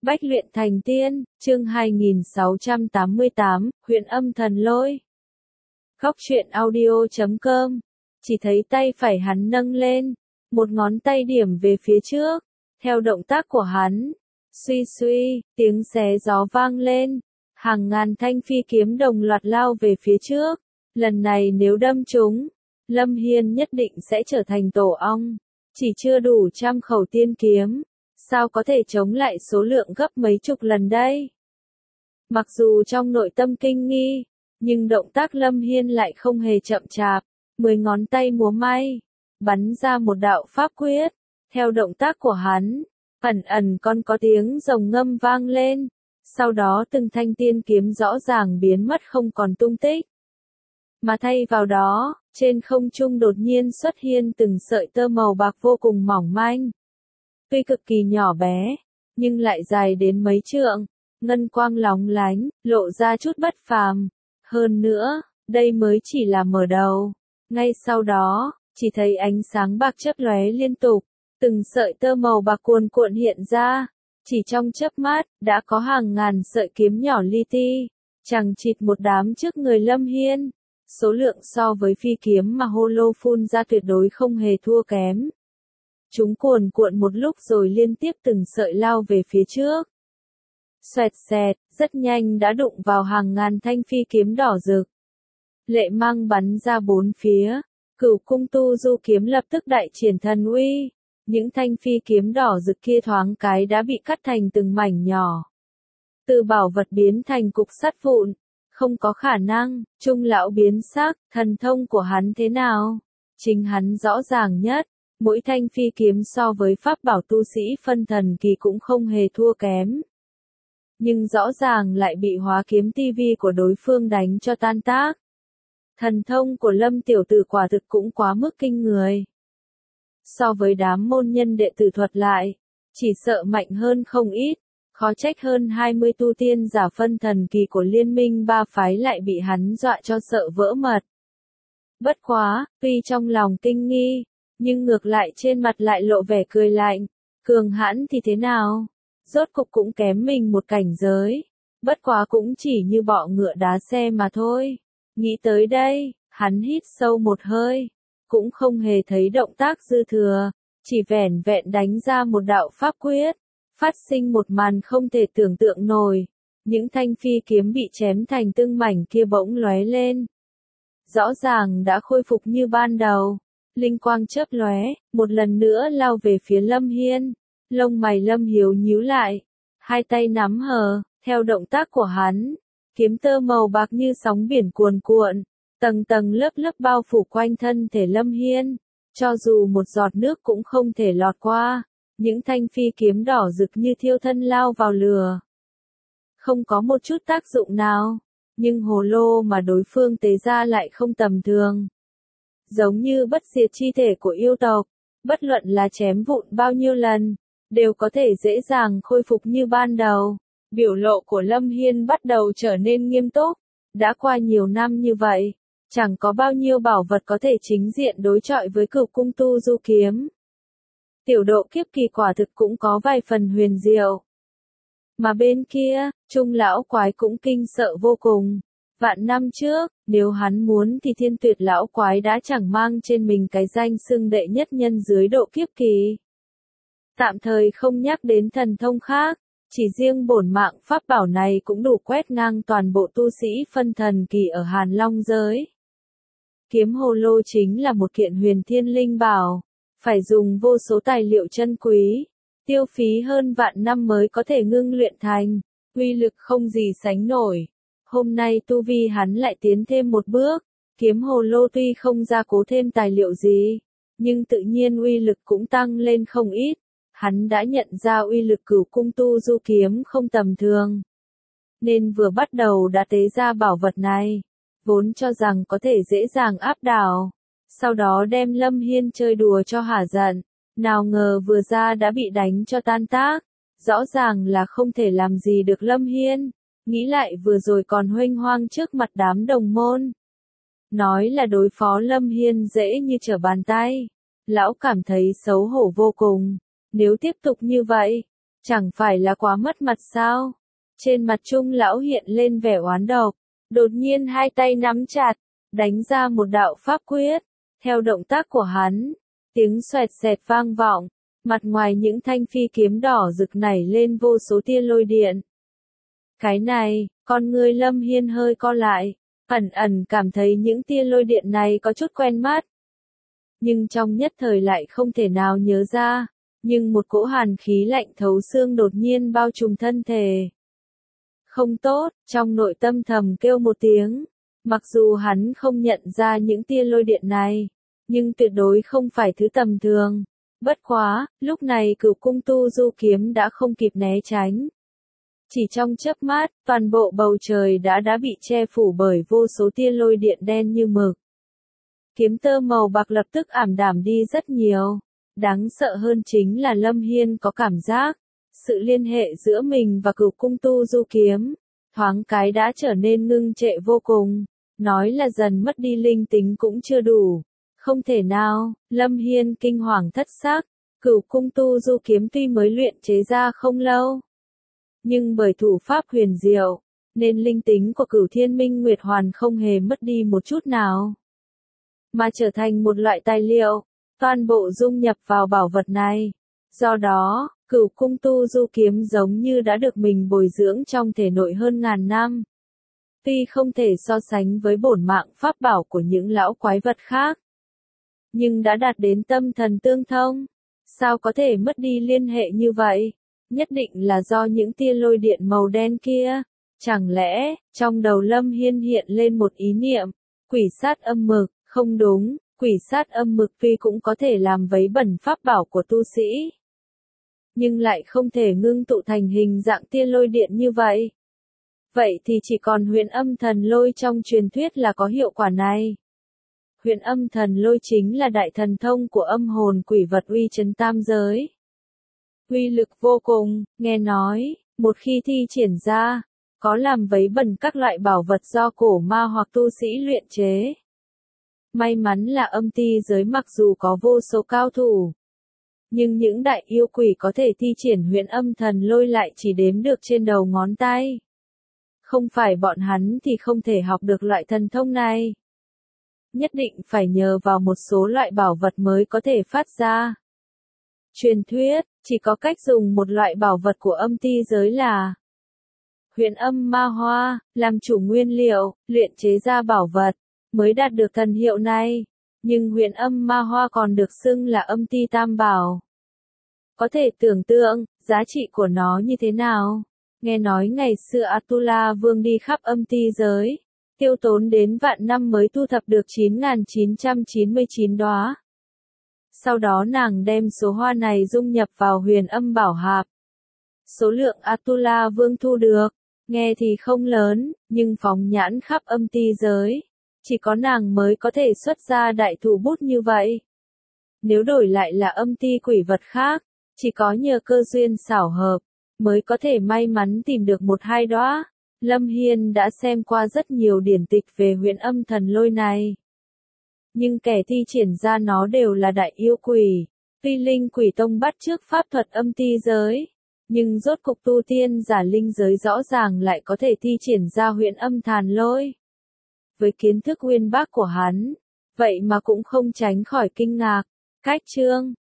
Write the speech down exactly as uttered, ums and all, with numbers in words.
Bách luyện thành tiên, chương hai nghìn sáu trăm tám mươi tám, huyện âm thần lôi. Góc truyện audio chấm com. Chỉ thấy tay phải hắn nâng lên, một ngón tay điểm về phía trước, theo động tác của hắn. Suy suy, tiếng xé gió vang lên, hàng ngàn thanh phi kiếm đồng loạt lao về phía trước. Lần này nếu đâm trúng, Lâm Hiên nhất định sẽ trở thành tổ ong. Chỉ chưa đủ trăm khẩu tiên kiếm, sao có thể chống lại số lượng gấp mấy chục lần đây? Mặc dù trong nội tâm kinh nghi, nhưng động tác Lâm Hiên lại không hề chậm chạp, mười ngón tay múa may, bắn ra một đạo pháp quyết. Theo động tác của hắn, ẩn ẩn còn có tiếng rồng ngâm vang lên, sau đó từng thanh tiên kiếm rõ ràng biến mất không còn tung tích. Mà thay vào đó, trên không trung đột nhiên xuất hiện từng sợi tơ màu bạc vô cùng mỏng manh. Tuy cực kỳ nhỏ bé, nhưng lại dài đến mấy trượng, ngân quang lóng lánh, lộ ra chút bất phàm. Hơn nữa, đây mới chỉ là mở đầu. Ngay sau đó, chỉ thấy ánh sáng bạc chớp lóe liên tục, từng sợi tơ màu bạc cuồn cuộn hiện ra. Chỉ trong chớp mắt, đã có hàng ngàn sợi kiếm nhỏ li ti, chằng chịt một đám trước người Lâm Hiên. Số lượng so với phi kiếm mà Holo phun ra tuyệt đối không hề thua kém. Chúng cuồn cuộn một lúc rồi liên tiếp từng sợi lao về phía trước. Xoẹt xẹt, rất nhanh đã đụng vào hàng ngàn thanh phi kiếm đỏ rực. Lệ mang bắn ra bốn phía, Cửu Cung Tu Du kiếm lập tức đại triển thần uy. Những thanh phi kiếm đỏ rực kia thoáng cái đã bị cắt thành từng mảnh nhỏ. Từ bảo vật biến thành cục sắt vụn. Không có khả năng, Trung lão biến sắc, thần thông của hắn thế nào? Chính hắn rõ ràng nhất, mỗi thanh phi kiếm so với pháp bảo tu sĩ phân thần kỳ cũng không hề thua kém. Nhưng rõ ràng lại bị hóa kiếm tivi của đối phương đánh cho tan tác. Thần thông của Lâm tiểu tử quả thực cũng quá mức kinh người. So với đám môn nhân đệ tử thuật lại, chỉ sợ mạnh hơn không ít. Khó trách hơn hai mươi tu tiên giả phân thần kỳ của liên minh ba phái lại bị hắn dọa cho sợ vỡ mật. Bất quá, tuy trong lòng kinh nghi, nhưng ngược lại trên mặt lại lộ vẻ cười lạnh. Cường hãn thì thế nào? Rốt cục cũng kém mình một cảnh giới. Bất quá cũng chỉ như bọ ngựa đá xe mà thôi. Nghĩ tới đây, hắn hít sâu một hơi. Cũng không hề thấy động tác dư thừa. Chỉ vẻn vẹn đánh ra một đạo pháp quyết. Phát sinh một màn không thể tưởng tượng nổi. Những thanh phi kiếm bị chém thành từng mảnh kia bỗng lóe lên. Rõ ràng đã khôi phục như ban đầu. Linh quang chớp lóe, một lần nữa lao về phía Lâm Hiên. Lông mày Lâm Hiếu nhíu lại. Hai tay nắm hờ, theo động tác của hắn. Kiếm tơ màu bạc như sóng biển cuồn cuộn. Tầng tầng lớp lớp bao phủ quanh thân thể Lâm Hiên. Cho dù một giọt nước cũng không thể lọt qua. Những thanh phi kiếm đỏ rực như thiêu thân lao vào lửa. Không có một chút tác dụng nào. Nhưng hồ lô mà đối phương tế ra lại không tầm thường. Giống như bất diệt chi thể của yêu tộc. Bất luận là chém vụn bao nhiêu lần, đều có thể dễ dàng khôi phục như ban đầu. Biểu lộ của Lâm Hiên bắt đầu trở nên nghiêm túc. Đã qua nhiều năm như vậy, chẳng có bao nhiêu bảo vật có thể chính diện đối chọi với Cửu Cung Tu Du kiếm. Tiểu độ kiếp kỳ quả thực cũng có vài phần huyền diệu. Mà bên kia, Trung lão quái cũng kinh sợ vô cùng. Vạn năm trước, nếu hắn muốn thì Thiên Tuyệt lão quái đã chẳng mang trên mình cái danh xưng đệ nhất nhân dưới độ kiếp kỳ. Tạm thời không nhắc đến thần thông khác, chỉ riêng bổn mạng pháp bảo này cũng đủ quét ngang toàn bộ tu sĩ phân thần kỳ ở Hàn Long giới. Kiếm hồ lô chính là một kiện huyền thiên linh bảo. Phải dùng vô số tài liệu chân quý, tiêu phí hơn vạn năm mới có thể ngưng luyện thành, uy lực không gì sánh nổi. Hôm nay tu vi hắn lại tiến thêm một bước, kiếm hồ lô tuy không gia cố thêm tài liệu gì, nhưng tự nhiên uy lực cũng tăng lên không ít. Hắn đã nhận ra uy lực Cửu Cung Tu Du kiếm không tầm thường, nên vừa bắt đầu đã tế ra bảo vật này, vốn cho rằng có thể dễ dàng áp đảo. Sau đó đem Lâm Hiên chơi đùa cho hả giận, nào ngờ vừa ra đã bị đánh cho tan tác, rõ ràng là không thể làm gì được Lâm Hiên, nghĩ lại vừa rồi còn huênh hoang trước mặt đám đồng môn. Nói là đối phó Lâm Hiên dễ như trở bàn tay, lão cảm thấy xấu hổ vô cùng, nếu tiếp tục như vậy, Chẳng phải là quá mất mặt sao? Trên mặt Trung lão hiện lên vẻ oán độc, đột nhiên hai tay nắm chặt, đánh ra một đạo pháp quyết. Theo động tác của hắn, tiếng xoẹt xẹt vang vọng, mặt ngoài những thanh phi kiếm đỏ rực nảy lên vô số tia lôi điện. Cái này, con người Lâm Hiên hơi co lại, ẩn ẩn cảm thấy những tia lôi điện này có chút quen mắt. Nhưng trong nhất thời lại không thể nào nhớ ra, nhưng một cỗ hàn khí lạnh thấu xương đột nhiên bao trùm thân thể. Không tốt, trong nội tâm thầm kêu một tiếng, mặc dù hắn không nhận ra những tia lôi điện này, nhưng tuyệt đối không phải thứ tầm thường. Bất quá, lúc này Cửu Cung Tu Du kiếm đã không kịp né tránh. Chỉ trong chớp mắt, toàn bộ bầu trời đã đã bị che phủ bởi vô số tia lôi điện đen như mực. Kiếm tơ màu bạc lập tức ảm đạm đi rất nhiều. Đáng sợ hơn chính là Lâm Hiên có cảm giác, sự liên hệ giữa mình và Cửu Cung Tu Du kiếm, thoáng cái đã trở nên ngưng trệ vô cùng. Nói là dần mất đi linh tính cũng chưa đủ. Không thể nào, Lâm Hiên kinh hoàng thất xác, Cửu Cung Tu Du kiếm tuy mới luyện chế ra không lâu, nhưng bởi thủ pháp huyền diệu, nên linh tính của Cửu Thiên Minh Nguyệt Hoàn không hề mất đi một chút nào, mà trở thành một loại tài liệu, toàn bộ dung nhập vào bảo vật này. Do đó, Cửu Cung Tu Du kiếm giống như đã được mình bồi dưỡng trong thể nội hơn ngàn năm. Tuy không thể so sánh với bổn mạng pháp bảo của những lão quái vật khác, nhưng đã đạt đến tâm thần tương thông. Sao có thể mất đi liên hệ như vậy? Nhất định là do những tia lôi điện màu đen kia. Chẳng lẽ, trong đầu Lâm Hiên hiện lên một ý niệm, quỷ sát âm mực, không đúng, quỷ sát âm mực tuy cũng có thể làm vấy bẩn pháp bảo của tu sĩ, nhưng lại không thể ngưng tụ thành hình dạng tia lôi điện như vậy. Vậy thì chỉ còn huyền âm thần lôi trong truyền thuyết là có hiệu quả này. Huyền âm thần lôi chính là đại thần thông của âm hồn quỷ vật uy chấn tam giới. Uy lực vô cùng, nghe nói, một khi thi triển ra, có làm vấy bẩn các loại bảo vật do cổ ma hoặc tu sĩ luyện chế. May mắn là âm ti giới mặc dù có vô số cao thủ, nhưng những đại yêu quỷ có thể thi triển huyền âm thần lôi lại chỉ đếm được trên đầu ngón tay. Không phải bọn hắn thì không thể học được loại thần thông này. Nhất định phải nhờ vào một số loại bảo vật mới có thể phát ra. Truyền thuyết, chỉ có cách dùng một loại bảo vật của âm ti giới là huyền âm ma hoa, làm chủ nguyên liệu, luyện chế ra bảo vật, mới đạt được thần hiệu này. Nhưng huyền âm ma hoa còn được xưng là âm ti tam bảo. Có thể tưởng tượng, giá trị của nó như thế nào? Nghe nói ngày xưa Atula Vương đi khắp âm ti giới, tiêu tốn đến vạn năm mới thu thập được chín nghìn chín trăm chín mươi chín đóa. Sau đó nàng đem số hoa này dung nhập vào huyền âm bảo hạp. Số lượng Atula Vương thu được, nghe thì không lớn, nhưng phóng nhãn khắp âm ti giới, chỉ có nàng mới có thể xuất ra đại thủ bút như vậy. Nếu đổi lại là âm ti quỷ vật khác, chỉ có nhờ cơ duyên xảo hợp, mới có thể may mắn tìm được một hai đóa. Lâm Hiên đã xem qua rất nhiều điển tịch về huyền âm thần lôi này. Nhưng kẻ thi triển ra nó đều là đại yêu quỷ. Tuy linh quỷ tông bắt chước pháp thuật âm ti giới, nhưng rốt cục tu tiên giả linh giới rõ ràng lại có thể thi triển ra huyền âm thần lôi. Với kiến thức uyên bác của hắn, vậy mà cũng không tránh khỏi kinh ngạc. Cách chương